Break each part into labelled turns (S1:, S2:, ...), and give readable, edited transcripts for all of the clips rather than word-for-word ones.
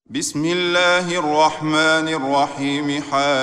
S1: بسم الله الرحمن الرحيم.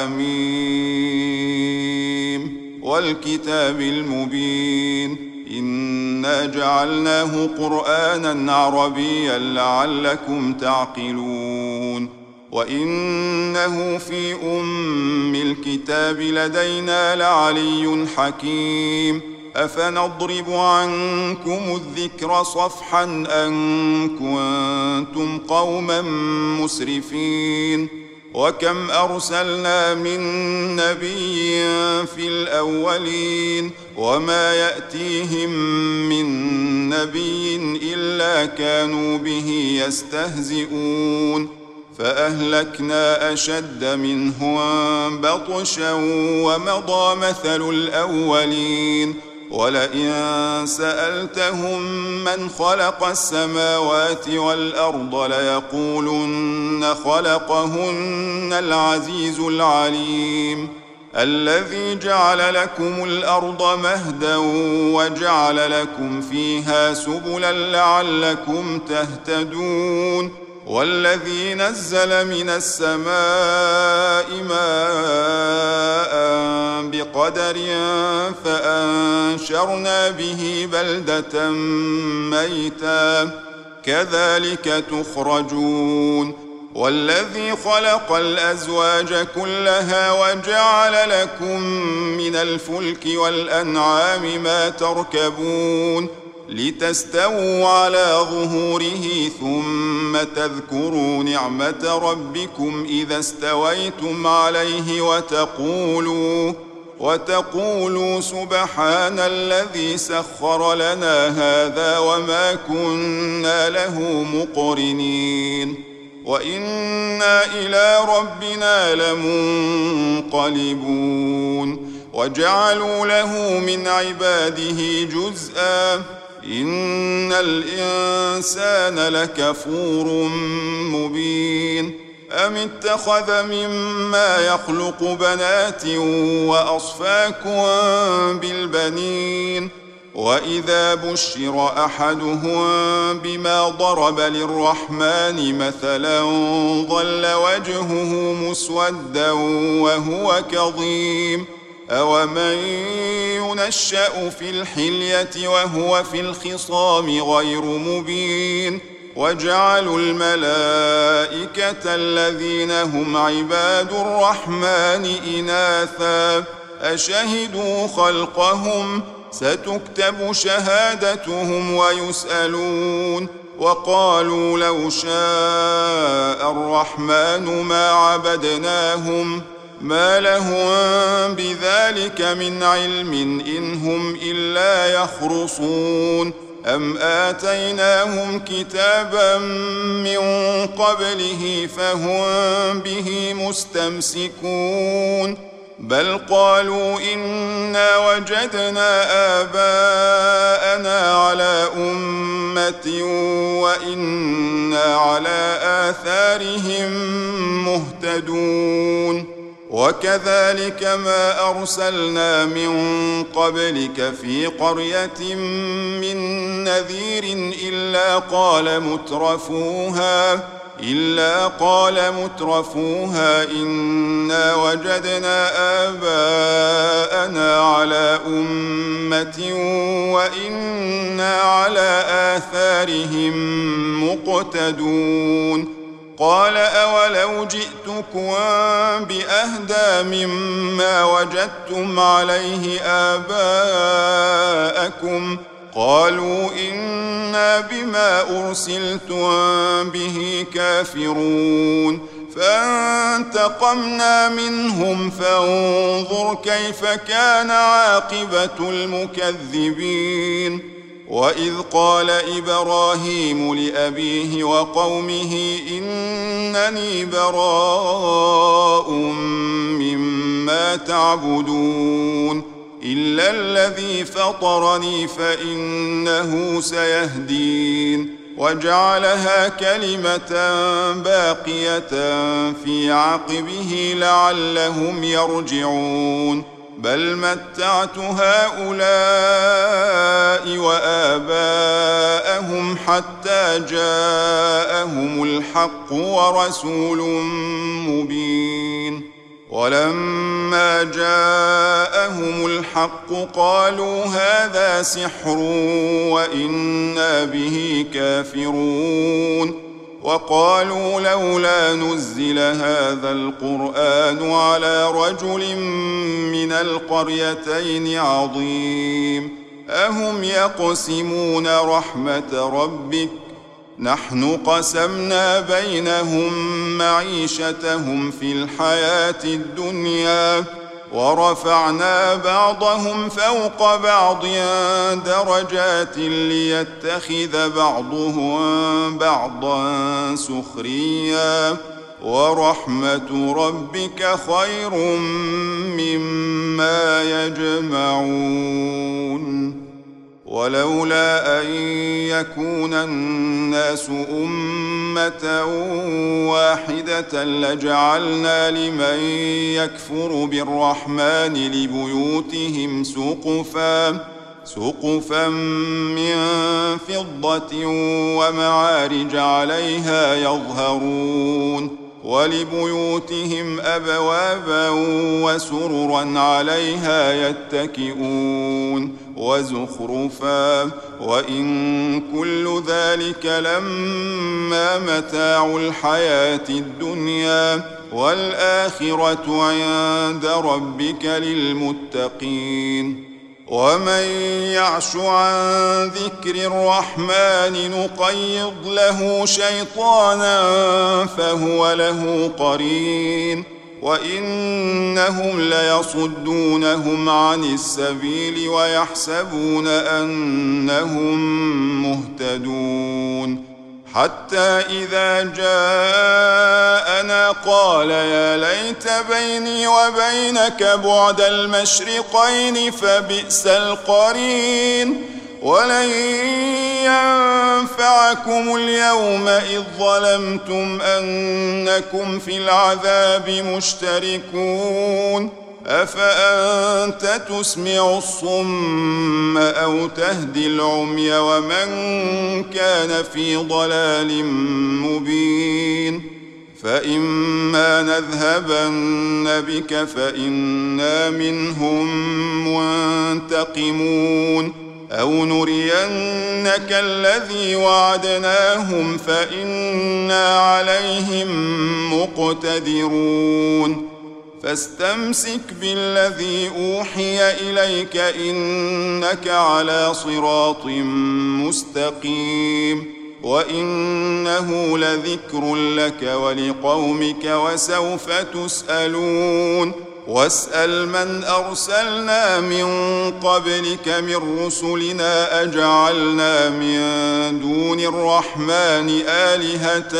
S1: حميم والكتاب المبين. إنا جعلناه قرآنا عربيا لعلكم تعقلون. وإنه في أم الكتاب لدينا لعلي حكيم. أفنضرب عنكم الذكر صفحا أن كنتم قوما مسرفين. وكم أرسلنا من نبي في الأولين وما يأتيهم من نبي إلا كانوا به يستهزئون. فأهلكنا أشد منهم بطشا ومضى مثل الأولين. ولئن سألتهم من خلق السماوات والأرض ليقولن خلقهن العزيز العليم. الذي جعل لكم الأرض مهدا وجعل لكم فيها سبلا لعلكم تهتدون. والذي نزل من السماء ماء بقدر فأنشرنا به بلدة ميتا كذلك تخرجون. والذي خلق الأزواج كلها وجعل لكم من الفلك والأنعام ما تركبون لتستووا على ظهوره ثم تذكروا نعمة ربكم إذا استويتم عليه وتقولوا سبحان الذي سخر لنا هذا وما كنا له مقرنين وإنا إلى ربنا لمنقلبون. وجعلوا له من عباده جزءا إن الإنسان لكفور مبين. أم اتخذ مما يخلق بنات وأصفاكم بالبنين. وإذا بشر أحدهم بما ضرب للرحمن مثلا ظل وجهه مسودا وهو كظيم. أومن ينشأ في الحلية وهو في الخصام غير مبين. وجعلوا الملائكة الذين هم عباد الرحمن إناثا أشهدوا خلقهم ستكتب شهادتهم ويسألون. وقالوا لو شاء الرحمن ما عبدناهم ما لهم بذلك من علم إن هم إلا يخرصون. أم آتيناهم كتابا من قبله فهم به مستمسكون. بل قالوا إنا وجدنا آباءنا على أمة وإنا على آثارهم مهتدون. وكذلك ما أرسلنا من قبلك في قرية من نذير إلا قال مترفوها إنا وجدنا آباءنا على أمة وإنا على آثارهم مقتدون. قال أولو جئتكم بأهدى مما وجدتم عليه آباءكم قالوا إنا بما أرسلتم به كافرون. فانتقمنا منهم فانظر كيف كان عاقبة المكذبين. وإذ قال إبراهيم لأبيه وقومه إنني براء مما تعبدون إلا الذي فطرني فإنه سيهدين. وجعلها كلمة باقية في عقبه لعلهم يرجعون. بل متعت هؤلاء وآباءهم حتى جاءهم الحق ورسول مبين ولما جاءهم الحق قالوا هذا سحر وإنا به كافرون وقالوا لولا نزل هذا القرآن على رجل من القريتين عظيم أهم يقسمون رحمة ربك نحن قسمنا بينهم معيشتهم في الحياة الدنيا ورفعنا بعضهم فوق بعض درجات ليتخذ بعضهم بعضا سخريا ورحمة ربك خير مما يجمعون ولولا أن يكون الناس أمة واحدة لجعلنا لمن يكفر بالرحمن لبيوتهم سقفا من فضة ومعارج عليها يظهرون ولبيوتهم أبوابا وسررا عليها يتكئون وزخرفا وإن كل ذلك لما متاع الحياة الدنيا والآخرة عند ربك للمتقين ومن يعش عن ذكر الرحمن نقيض له شيطانا فهو له قرين وإنهم ليصدونهم عن السبيل ويحسبون أنهم مهتدون حتى إذا جاءنا قال يا ليت بيني وبينك بعد المشرقين فبئس القرين ولن ينفعكم اليوم إذ ظلمتم أنكم في العذاب مشتركون أفأنت تسمع الصم أو تهدي العمي ومن كان في ضلال مبين فإما نذهبن بك فإنا منهم منتقمون أو نرينك الذي وعدناهم فإنا عليهم مقتدرون فاستمسك بالذي أوحي إليك إنك على صراط مستقيم وإنه لذكر لك ولقومك وسوف تسألون واسأل من أرسلنا من قبلك من رسلنا أجعلنا من دون الرحمن آلهة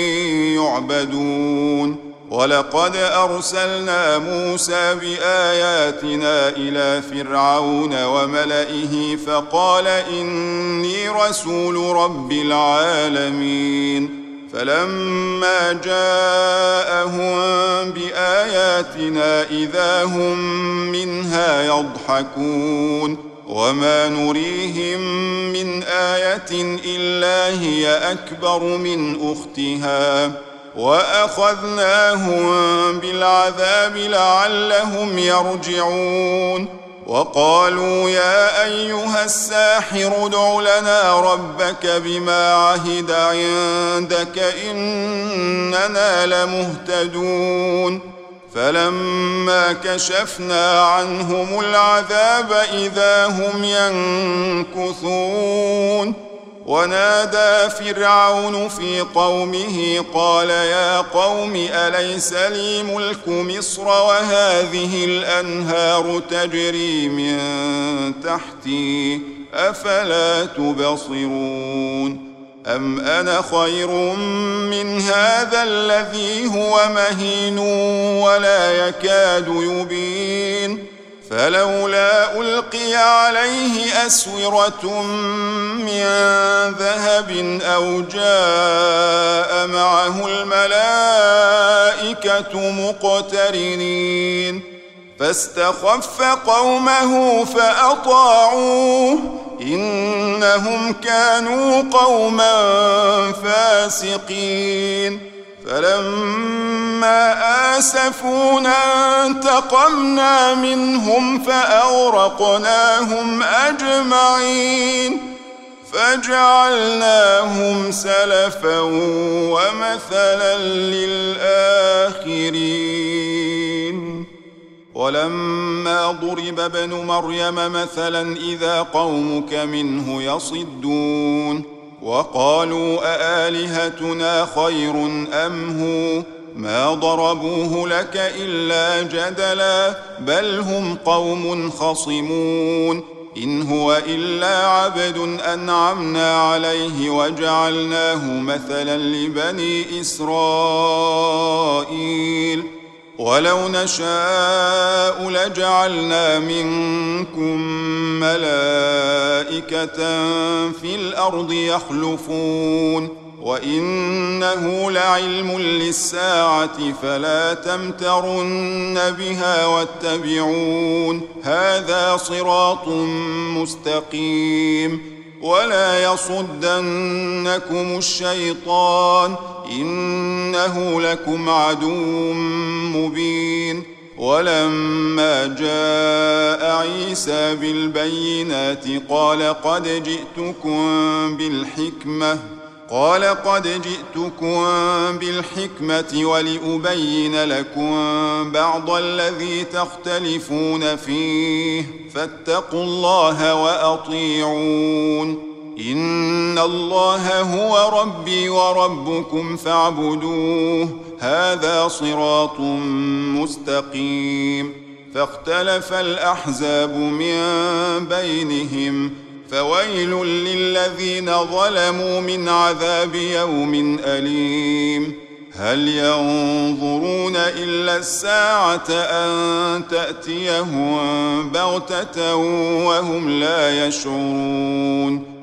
S1: يعبدون ولقد أرسلنا موسى بآياتنا إلى فرعون وملئه فقال إني رسول رب العالمين فلما جاءهم بآياتنا إذا هم منها يضحكون وما نريهم من آية إلا هي أكبر من أختها وأخذناهم بالعذاب لعلهم يرجعون وقالوا يا أيها الساحر ادع لنا ربك بما عهد عندك إننا لمهتدون فلما كشفنا عنهم العذاب إذا هم ينكثون ونادى فرعون في قومه قال يا قوم أليس لي ملك مصر وهذه الأنهار تجري من تحتي أفلا تبصرون أم أنا خير من هذا الذي هو مهين ولا يكاد يبين فلولا ألقي عليه أسورة من ذهب أو جاء معه الملائكة مقترنين فاستخف قومه فأطاعوه إنهم كانوا قوما فاسقين فلما آسفونا انتقمنا منهم فأغرقناهم أجمعين فجعلناهم سلفا ومثلا للآخرين ولما ضرب ابن مريم مثلا إذا قومك منه يصدون وقالوا أآلهتنا خير أم هو ما ضربوه لك إلا جدلا بل هم قوم خصمون إن هو إلا عبد أنعمنا عليه وجعلناه مثلا لبني إسرائيل ولو نشاء لجعلنا منكم ملائكة في الأرض يخلفون وإنه لعلم للساعة فلا تمترن بها واتبعون هذا صراط مستقيم ولا يصدنكم الشيطان إنه لكم عدو مبين ولما جاء عيسى بالبينات قال قد جئتكم بالحكمة ولأبين لكم بعض الذي تختلفون فيه فاتقوا الله وأطيعون إن الله هو ربي وربكم فاعبدوه هذا صراط مستقيم فاختلف الأحزاب من بينهم فويل للذين ظلموا من عذاب يوم أليم هل ينظرون إلا الساعة أن تأتيهم بغتة وهم لا يشعرون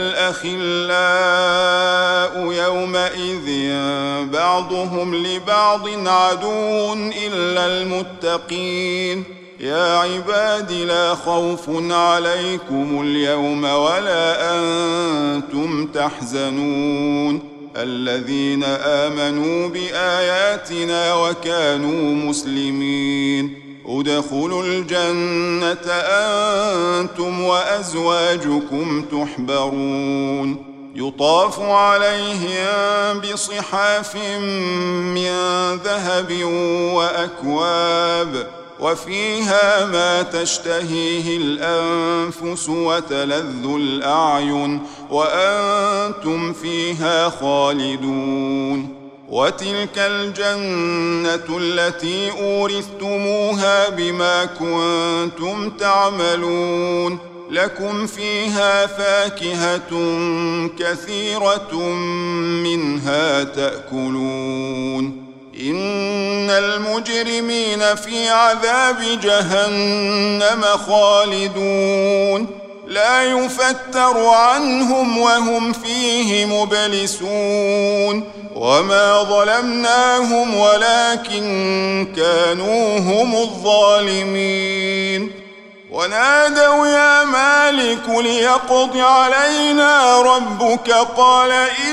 S1: الأخلاء يومئذ بعضهم لبعض عدو إلا المتقين يا عباد لا خوف عليكم اليوم ولا أنتم تحزنون الذين آمنوا بآياتنا وكانوا مسلمين ادخلوا الجنة أنتم وأزواجكم تحبرون يطاف عليهم بصحاف من ذهب وأكواب وفيها ما تشتهيه الأنفس وتلذ الأعين وأنتم فيها خالدون وتلك الجنة التي أورثتموها بما كنتم تعملون لكم فيها فاكهة كثيرة منها تأكلون إن المجرمين في عذاب جهنم خالدون لا يفتر عنهم وهم فيه مبلسون وما ظلمناهم ولكن كانوا هم الظالمين ونادوا يا مالك ليقض علينا ربك قال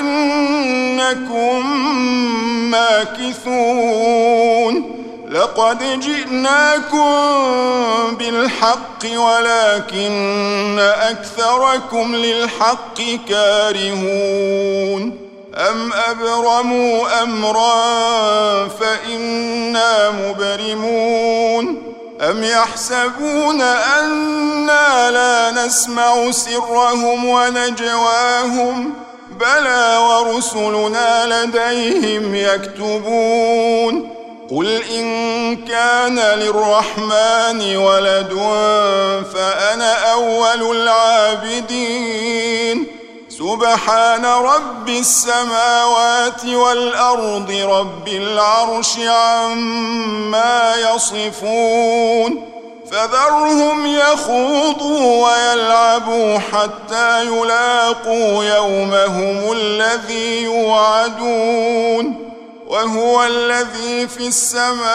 S1: إنكم ماكثون لقد جئناكم بالحق ولكن أكثركم للحق كارهون أم أبرموا أمرا فإنا مبرمون أم يحسبون أنا لا نسمع سرهم ونجواهم بلى ورسلنا لديهم يكتبون قل إن كان للرحمن ولد فأنا أول العابدين سبحان رب السماوات والأرض رب العرش عما يصفون فذرهم يخوضوا ويلعبوا حتى يلاقوا يومهم الذي يوعدون وهو الذي في السماء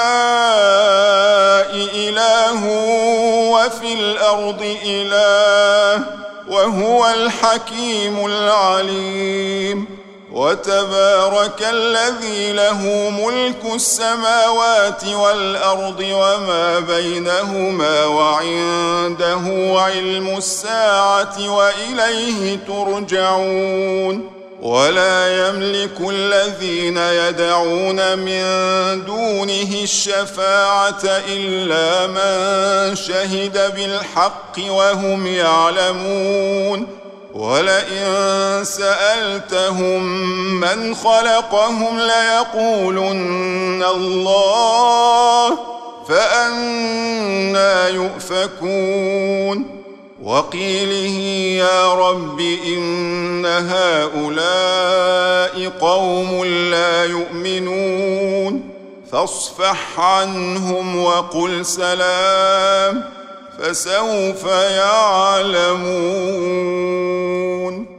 S1: إله وفي الأرض إله وهو الحكيم العليم. وتبارك الذي له ملك السماوات والأرض وما بينهما وعنده علم الساعة وإليه ترجعون. ولا يملك الذين يدعون من دونه الشفاعة إلا من شهد بالحق وهم يعلمون. ولئن سألتهم من خلقهم ليقولن الله فأنى يؤفكون. وقيله يا رب إن هؤلاء قوم لا يؤمنون فاصفح عنهم وقل سلام فسوف يعلمون.